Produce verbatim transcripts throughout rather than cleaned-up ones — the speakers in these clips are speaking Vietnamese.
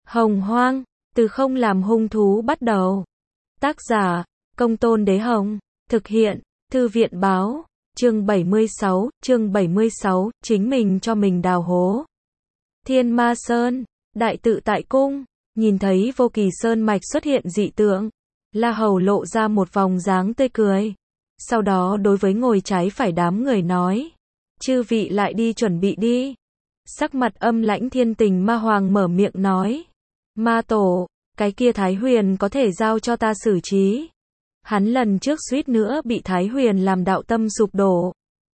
Hồng Hoang, từ không làm hung thú bắt đầu. Tác giả, Công Tôn Đế Hồng. Thực hiện, Thư viện Báo. Chương bảy mươi sáu, chương bảy mươi sáu, chính mình cho mình đào hố. Thiên Ma Sơn, Đại Tự Tại Cung, nhìn thấy Vô Kỳ Sơn mạch xuất hiện dị tượng, La Hầu lộ ra một vòng dáng tươi cười. Sau đó đối với ngồi trái phải đám người nói, chư vị lại đi chuẩn bị đi. Sắc mặt âm lãnh Thiên Tình Ma Hoàng mở miệng nói, Ma Tổ, cái kia Thái Huyền có thể giao cho ta xử trí. Hắn lần trước suýt nữa bị Thái Huyền làm đạo tâm sụp đổ.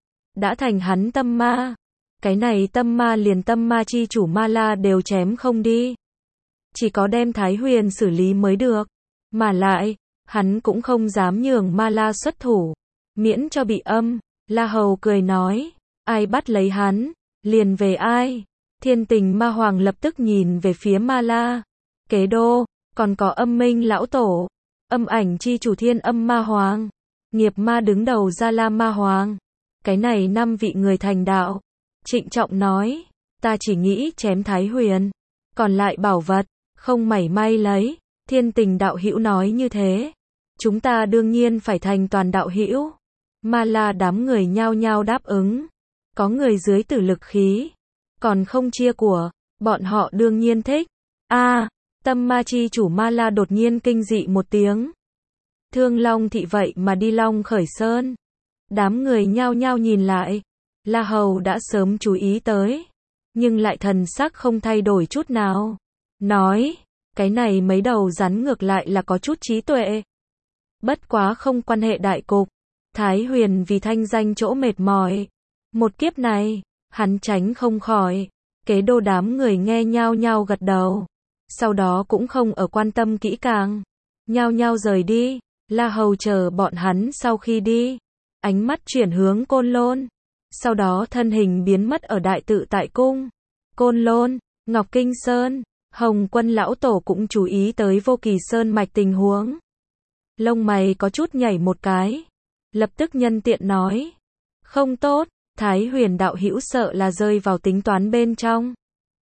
Đã thành hắn tâm ma. Cái này tâm ma liền tâm ma chi chủ Ma La đều chém không đi. Chỉ có đem Thái Huyền xử lý mới được. Mà lại, hắn cũng không dám nhường Ma La xuất thủ. Miễn cho bị âm. La Hầu cười nói, ai bắt lấy hắn, liền về ai. Thiên Tình Ma Hoàng lập tức nhìn về phía Ma La. Kế đô, còn có âm minh lão tổ. Âm ảnh chi chủ Thiên Âm Ma Hoàng, nghiệp ma đứng đầu Gia La Ma Hoàng. Cái này năm vị người thành đạo. Trịnh trọng nói, ta chỉ nghĩ chém Thái Huyền, còn lại bảo vật, không mảy may lấy. Thiên Tình đạo hữu nói như thế, chúng ta đương nhiên phải thành toàn đạo hữu. Ma La đám người nhao nhao đáp ứng. Có người dưới tử lực khí, còn không chia của, bọn họ đương nhiên thích. A, tâm ma chi chủ Ma La đột nhiên kinh dị một tiếng. Thương Long thị vậy mà đi Long Khởi Sơn. Đám người nhao nhao nhìn lại. La Hầu đã sớm chú ý tới, nhưng lại thần sắc không thay đổi chút nào. Nói, cái này mấy đầu rắn ngược lại là có chút trí tuệ. Bất quá không quan hệ đại cục. Thái Huyền vì thanh danh chỗ mệt mỏi. Một kiếp này, hắn tránh không khỏi. Kế đô đám người nghe nhao nhao gật đầu. Sau đó cũng không ở quan tâm kỹ càng. Nhao nhao rời đi. La Hầu chờ bọn hắn sau khi đi. Ánh mắt chuyển hướng Côn Lôn. Sau đó thân hình biến mất ở Đại Tự Tại Cung. Côn Lôn, Ngọc Kinh Sơn, Hồng Quân lão tổ cũng chú ý tới Vô Kỳ Sơn mạch tình huống. Lông mày có chút nhảy một cái. Lập tức nhân tiện nói. Không tốt, Thái Huyền đạo hữu sợ là rơi vào tính toán bên trong.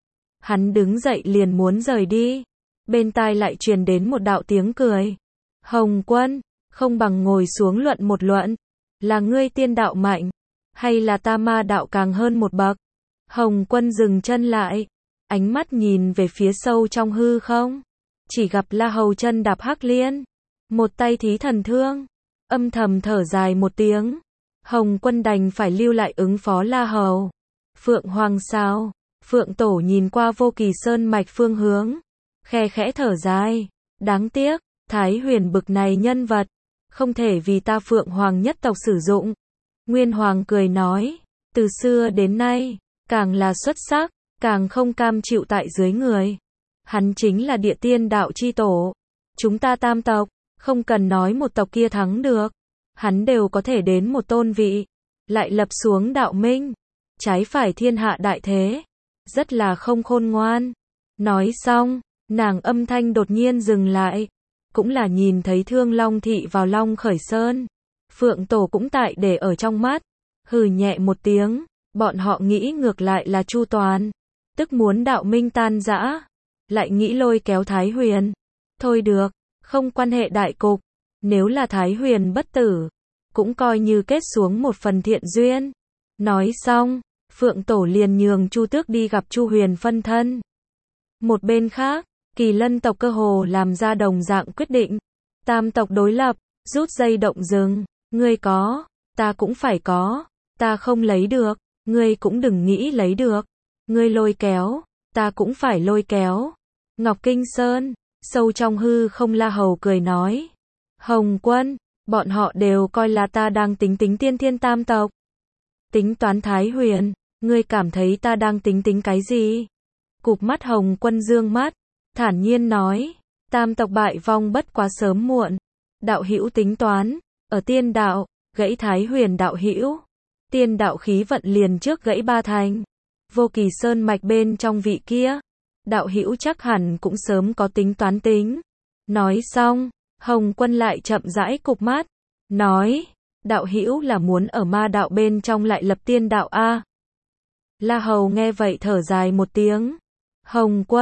Hắn đứng dậy liền muốn rời đi. Bên tai lại truyền đến một đạo tiếng cười. Hồng Quân, không bằng ngồi xuống luận một luận. Là ngươi tiên đạo mạnh, hay là ta ma đạo càng hơn một bậc? Hồng Quân dừng chân lại, ánh mắt nhìn về phía sâu trong hư không. Chỉ gặp La Hầu chân đạp hắc liên, một tay thí thần thương, âm thầm thở dài một tiếng. Hồng Quân đành phải lưu lại ứng phó La Hầu. Phượng Hoàng sao? Phượng Tổ nhìn qua Vô Kỳ Sơn mạch phương hướng, khe khẽ thở dài. Đáng tiếc, Thái Huyền bực này nhân vật, không thể vì ta Phượng Hoàng nhất tộc sử dụng. Nguyên Hoàng cười nói, từ xưa đến nay, càng là xuất sắc, càng không cam chịu tại dưới người. Hắn chính là địa tiên đạo chi tổ. Chúng ta tam tộc, không cần nói một tộc kia thắng được. Hắn đều có thể đến một tôn vị, lại lập xuống đạo minh, trái phải thiên hạ đại thế. Rất là không khôn ngoan. Nói xong, nàng âm thanh đột nhiên dừng lại. Cũng là nhìn thấy Thương Long thị vào Long Khởi Sơn. Phượng Tổ cũng tại để ở trong mắt. Hừ nhẹ một tiếng, bọn họ nghĩ ngược lại là chu toàn. Tức muốn đạo minh tan rã. Lại nghĩ lôi kéo Thái Huyền. Thôi được, không quan hệ đại cục. Nếu là Thái Huyền bất tử, cũng coi như kết xuống một phần thiện duyên. Nói xong, Phượng Tổ liền nhường Chu Tước đi gặp Chu Huyền phân thân. Một bên khác, Kỳ Lân tộc cơ hồ làm ra đồng dạng quyết định. Tam tộc đối lập, rút dây động rừng. Ngươi có, ta cũng phải có. Ta không lấy được, ngươi cũng đừng nghĩ lấy được. Ngươi lôi kéo, ta cũng phải lôi kéo. Ngọc Kinh Sơn, sâu trong hư không La Hầu cười nói. Hồng Quân, bọn họ đều coi là ta đang tính tính tiên thiên tam tộc. Tính toán Thái Huyền, ngươi cảm thấy ta đang tính tính cái gì? Cụp mắt Hồng Quân dương mắt, thản nhiên nói, tam tộc bại vong bất quá sớm muộn. Đạo hữu tính toán, ở tiên đạo, gãy Thái Huyền đạo hữu. Tiên đạo khí vận liền trước gãy ba thành. Vô Kỳ Sơn mạch bên trong vị kia, đạo hữu chắc hẳn cũng sớm có tính toán tính. Nói xong, Hồng Quân lại chậm rãi cụp mắt, nói, đạo hữu là muốn ở ma đạo bên trong lại lập tiên đạo a? La Hầu nghe vậy thở dài một tiếng. Hồng Quân,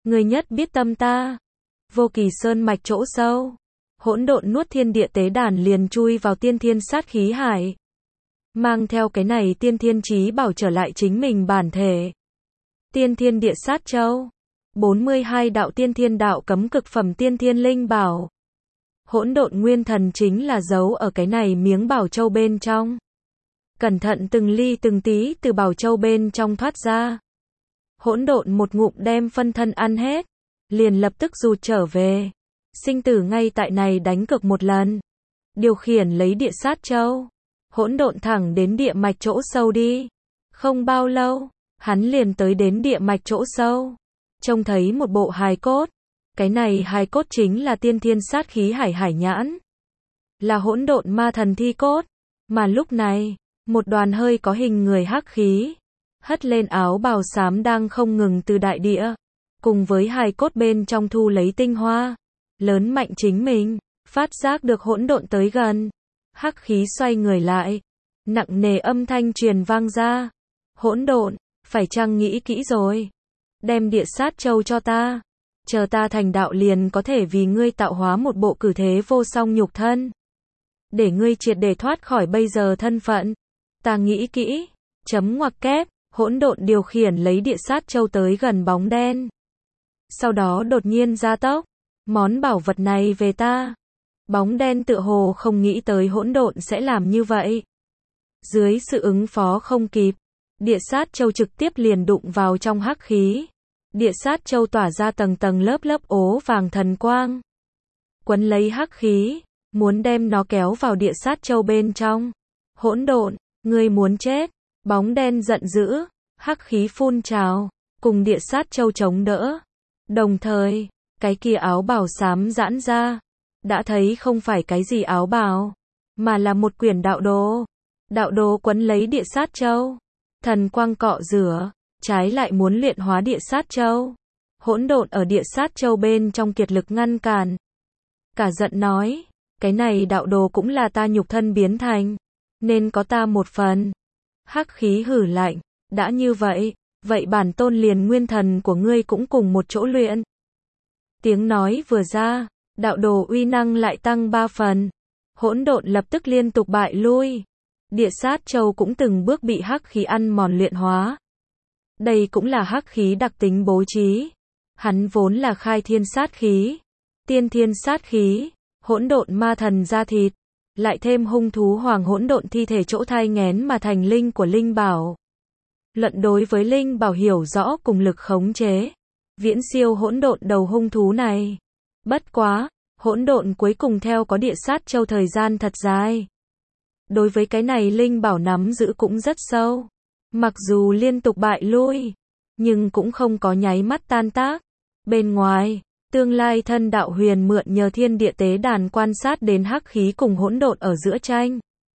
Ngươi nhất biết tâm ta. Vô Kỳ Sơn mạch chỗ sâu, hỗn độn nuốt thiên địa tế đàn liền chui vào tiên thiên sát khí hải. Mang theo cái này tiên thiên chí bảo trở lại chính mình bản thể. Tiên thiên địa sát châu, bốn mươi hai đạo tiên thiên đạo cấm cực phẩm tiên thiên linh bảo. Hỗn độn nguyên thần chính là giấu ở cái này miếng bảo châu bên trong. Cẩn thận từng ly từng tí từ bảo châu bên trong thoát ra. Hỗn độn một ngụm đem phân thân ăn hết, liền lập tức rụt trở về. Sinh tử ngay tại này đánh cược một lần. Điều khiển lấy địa sát châu, hỗn độn thẳng đến địa mạch chỗ sâu đi. Không bao lâu, hắn liền tới đến địa mạch chỗ sâu. Trông thấy một bộ hài cốt. Cái này hài cốt chính là tiên thiên sát khí hải hải nhãn. Là hỗn độn ma thần thi cốt. Mà lúc này, một đoàn hơi có hình người hắc khí, hất lên áo bào xám đang không ngừng từ đại địa, cùng với hài cốt bên trong thu lấy tinh hoa, lớn mạnh chính mình, phát giác được hỗn độn tới gần. Hắc khí xoay người lại, nặng nề âm thanh truyền vang ra. Hỗn độn, phải chăng nghĩ kỹ rồi? Đem địa sát châu cho ta. Chờ ta thành đạo liền có thể vì ngươi tạo hóa một bộ cử thế vô song nhục thân. Để ngươi triệt để thoát khỏi bây giờ thân phận. Ta nghĩ kỹ. Chấm ngoặc kép, hỗn độn điều khiển lấy địa sát châu tới gần bóng đen. Sau đó đột nhiên gia tốc. Món bảo vật này về ta. Bóng đen tựa hồ không nghĩ tới hỗn độn sẽ làm như vậy. Dưới sự ứng phó không kịp, địa sát châu trực tiếp liền đụng vào trong hắc khí. Địa sát châu tỏa ra tầng tầng lớp lớp ố vàng thần quang. Quấn lấy hắc khí, muốn đem nó kéo vào địa sát châu bên trong. Hỗn độn, ngươi muốn chết. Bóng đen giận dữ, hắc khí phun trào, cùng địa sát châu chống đỡ. Đồng thời, cái kia áo bào xám giãn ra. Đã thấy không phải cái gì áo bào, mà là một quyển đạo đồ. Đạo đồ quấn lấy địa sát châu. Thần quang cọ rửa, trái lại muốn luyện hóa địa sát châu. Hỗn độn ở địa sát châu bên trong kiệt lực ngăn cản. Cả giận nói, cái này đạo đồ cũng là ta nhục thân biến thành, nên có ta một phần. Hắc khí hử lạnh, đã như vậy, vậy bản tôn liền nguyên thần của ngươi cũng cùng một chỗ luyện. Tiếng nói vừa ra, đạo đồ uy năng lại tăng ba phần. Hỗn độn lập tức liên tục bại lui. Địa sát châu cũng từng bước bị hắc khí ăn mòn luyện hóa. Đây cũng là hắc khí đặc tính bố trí. Hắn vốn là khai thiên sát khí, tiên thiên sát khí, hỗn độn ma thần da thịt, lại thêm hung thú hoàng hỗn độn thi thể chỗ thai nghén mà thành linh của linh bảo. Luận đối với linh bảo hiểu rõ cùng lực khống chế, viễn siêu hỗn độn đầu hung thú này. Bất quá, hỗn độn cuối cùng theo có địa sát châu thời gian thật dài. Đối với cái này linh bảo nắm giữ cũng rất sâu. Mặc dù liên tục bại lui, nhưng cũng không có nháy mắt tan tác. Bên ngoài, tương lai thân đạo huyền mượn nhờ thiên địa tế đàn quan sát đến hắc khí cùng hỗn độn ở giữa tranh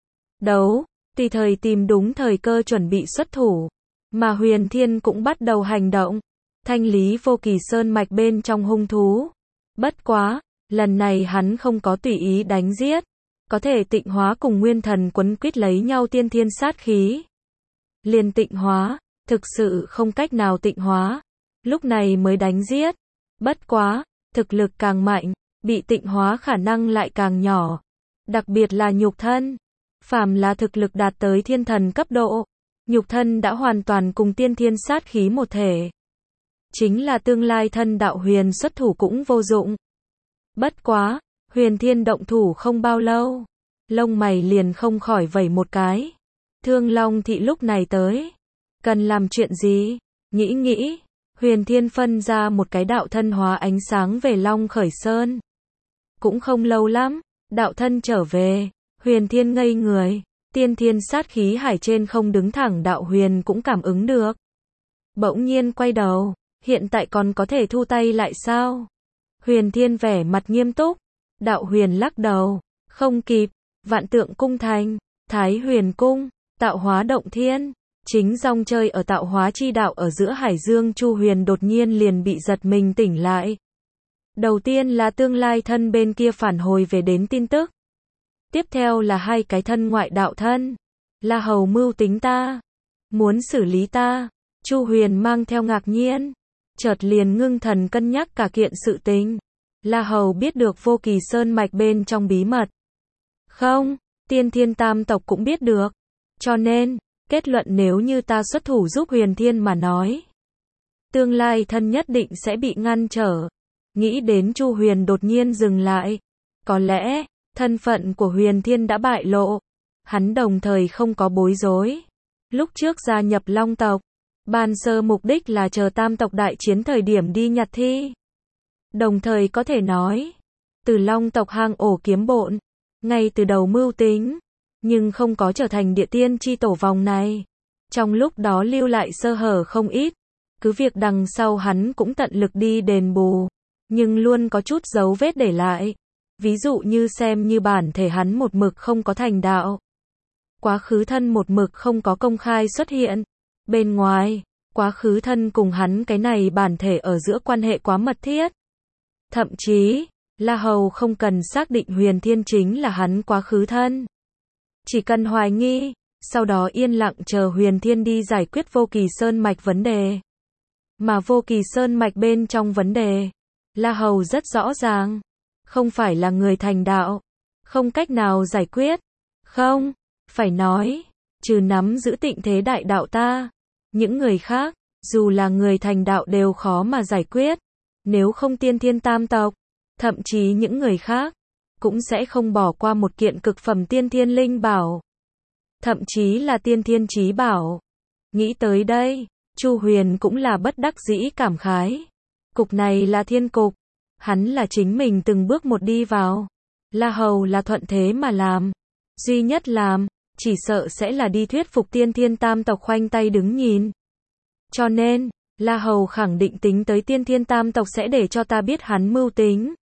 đấu, tùy thời tìm đúng thời cơ chuẩn bị xuất thủ. Mà huyền thiên cũng bắt đầu hành động, thanh lý Vô Kỳ Sơn mạch bên trong hung thú. Bất quá, lần này hắn không có tùy ý đánh giết, có thể tịnh hóa cùng nguyên thần quấn quýt lấy nhau tiên thiên sát khí. Liền tịnh hóa, thực sự không cách nào tịnh hóa, lúc này mới đánh giết. Bất quá, thực lực càng mạnh, bị tịnh hóa khả năng lại càng nhỏ. Đặc biệt là nhục thân. Phàm là thực lực đạt tới thiên thần cấp độ, nhục thân đã hoàn toàn cùng tiên thiên sát khí một thể. Chính là tương lai thân đạo huyền xuất thủ cũng vô dụng. Bất quá, huyền thiên động thủ không bao lâu, lông mày liền không khỏi vẩy một cái. Thương Long thị lúc này tới, cần làm chuyện gì? Nghĩ nghĩ, huyền thiên phân ra một cái đạo thân hóa ánh sáng về Long Khởi Sơn. Cũng không lâu lắm, đạo thân trở về, huyền thiên ngây người, tiên thiên sát khí hải trên không đứng thẳng đạo huyền cũng cảm ứng được. Bỗng nhiên quay đầu, hiện tại còn có thể thu tay lại sao? Huyền thiên vẻ mặt nghiêm túc, đạo huyền lắc đầu, không kịp, vạn tượng cung thành, thái huyền cung, tạo hóa động thiên, chính rong chơi ở tạo hóa chi đạo ở giữa hải dương Chu Huyền đột nhiên liền bị giật mình tỉnh lại. Đầu tiên là tương lai thân bên kia phản hồi về đến tin tức. Tiếp theo là hai cái thân ngoại đạo thân. Là hầu mưu tính ta. Muốn xử lý ta. Chu Huyền mang theo ngạc nhiên. chợt liền ngưng thần cân nhắc cả kiện sự tình. La Hầu biết được Vô Kỳ Sơn mạch bên trong bí mật. Không, Tiên Thiên Tam tộc cũng biết được. Cho nên, kết luận nếu như ta xuất thủ giúp Huyền Thiên mà nói, tương lai thân nhất định sẽ bị ngăn trở. Nghĩ đến Chu Huyền đột nhiên dừng lại. Có lẽ, thân phận của Huyền Thiên đã bại lộ. Hắn đồng thời không có bối rối. Lúc trước gia nhập Long tộc, ban sơ mục đích là chờ Tam tộc đại chiến thời điểm đi nhặt thi. Đồng thời có thể nói, từ Long tộc hang ổ kiếm bộn, ngay từ đầu mưu tính, nhưng không có trở thành địa tiên chi tổ vòng này. Trong lúc đó lưu lại sơ hở không ít, cứ việc đằng sau hắn cũng tận lực đi đền bù, nhưng luôn có chút dấu vết để lại. Ví dụ như xem như bản thể hắn một mực không có thành đạo. Quá khứ thân một mực không có công khai xuất hiện. Bên ngoài, quá khứ thân cùng hắn cái này bản thể ở giữa quan hệ quá mật thiết. Thậm chí, La Hầu không cần xác định Huyền Thiên chính là hắn quá khứ thân. Chỉ cần hoài nghi, sau đó yên lặng chờ Huyền Thiên đi giải quyết Vô Kỳ Sơn mạch vấn đề. Mà Vô Kỳ Sơn mạch bên trong vấn đề, La Hầu rất rõ ràng. Không phải là người thành đạo, không cách nào giải quyết. Không, phải nói, trừ nắm giữ tịnh thế đại đạo ta, những người khác, dù là người thành đạo đều khó mà giải quyết. Nếu không Tiên Thiên Tam tộc, thậm chí những người khác, cũng sẽ không bỏ qua một kiện cực phẩm tiên thiên linh bảo. Thậm chí là tiên thiên chí bảo. Nghĩ tới đây, Chu Huyền cũng là bất đắc dĩ cảm khái. Cục này là thiên cục. Hắn là chính mình từng bước một đi vào. La Hầu là thuận thế mà làm. Duy nhất làm, chỉ sợ sẽ là đi thuyết phục Tiên Thiên Tam tộc khoanh tay đứng nhìn. Cho nên, La Hầu khẳng định tính tới Tiên Thiên Tam tộc sẽ để cho ta biết hắn mưu tính.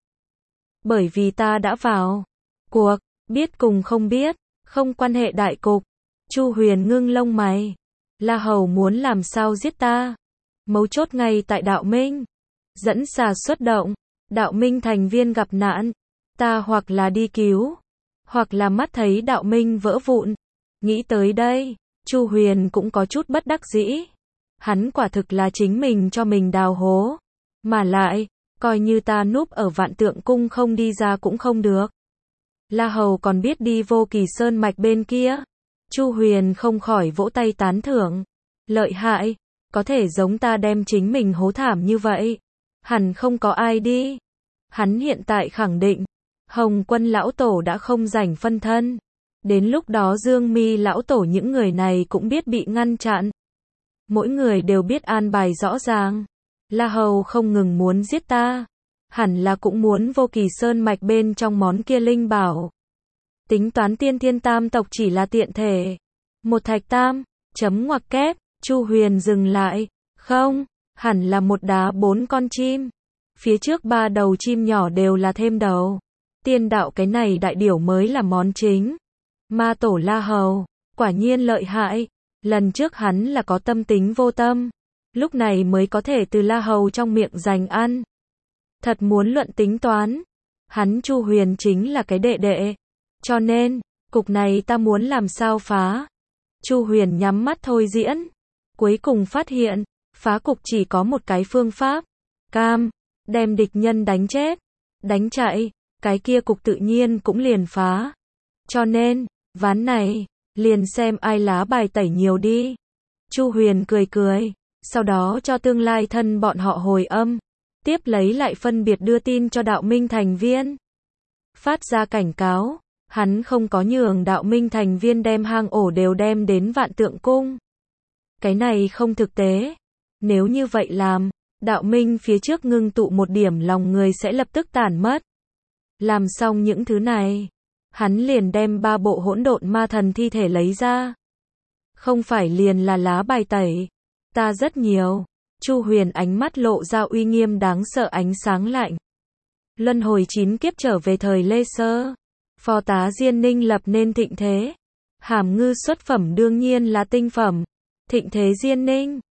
Bởi vì ta đã vào cuộc, biết cùng không biết, không quan hệ đại cục. Chu Huyền ngưng lông mày. La Hầu muốn làm sao giết ta? Mấu chốt ngay tại đạo minh. Dẫn xà xuất động. Đạo minh thành viên gặp nạn, ta hoặc là đi cứu, hoặc là mắt thấy đạo minh vỡ vụn. Nghĩ tới đây, Chu Huyền cũng có chút bất đắc dĩ. Hắn quả thực là chính mình cho mình đào hố. Mà lại, coi như ta núp ở Vạn Tượng Cung không đi ra cũng không được. La Hầu còn biết đi Vô Kỳ Sơn mạch bên kia. Chu Huyền không khỏi vỗ tay tán thưởng. Lợi hại, có thể giống ta đem chính mình hố thảm như vậy. Hẳn không có ai đi. Hắn hiện tại khẳng định, Hồng Quân lão tổ đã không rảnh phân thân. Đến lúc đó Dương Mi lão tổ những người này cũng biết bị ngăn chặn. Mỗi người đều biết an bài rõ ràng. La Hầu không ngừng muốn giết ta. Hẳn là cũng muốn Vô Kỳ Sơn mạch bên trong món kia linh bảo. Tính toán Tiên Thiên Tam tộc chỉ là tiện thể. Một thạch tam, chấm ngoặc kép, Chu Huyền dừng lại. Không, hẳn là một đá bốn con chim. Phía trước ba đầu chim nhỏ đều là thêm đầu. Tiên đạo cái này đại điểu mới là món chính. Ma tổ La Hầu, quả nhiên lợi hại. Lần trước hắn là có tâm tính vô tâm. Lúc này mới có thể từ La Hầu trong miệng giành ăn. Thật muốn luận tính toán. Hắn Chu Huyền chính là cái đệ đệ. Cho nên, cục này ta muốn làm sao phá. Chu Huyền nhắm mắt thôi diễn. Cuối cùng phát hiện, phá cục chỉ có một cái phương pháp. Cam, đem địch nhân đánh chết. Đánh chạy, cái kia cục tự nhiên cũng liền phá. Cho nên, ván này, liền xem ai lá bài tẩy nhiều đi. Chu Huyền cười cười, sau đó cho tương lai thân bọn họ hồi âm. Tiếp lấy lại phân biệt đưa tin cho đạo minh thành viên. Phát ra cảnh cáo, hắn không có nhường đạo minh thành viên đem hang ổ đều đem đến Vạn Tượng Cung. Cái này không thực tế. Nếu như vậy làm, đạo minh phía trước ngưng tụ một điểm lòng người sẽ lập tức tản mất. Làm xong những thứ này, hắn liền đem ba bộ hỗn độn ma thần thi thể lấy ra. Không phải liền là lá bài tẩy. Ta rất nhiều. Chu Huyền ánh mắt lộ ra uy nghiêm đáng sợ ánh sáng lạnh. Luân hồi chín kiếp trở về thời Lê Sơ. Phó tá Diên Ninh lập nên thịnh thế. Hàm ngư xuất phẩm đương nhiên là tinh phẩm. Thịnh thế Diên Ninh.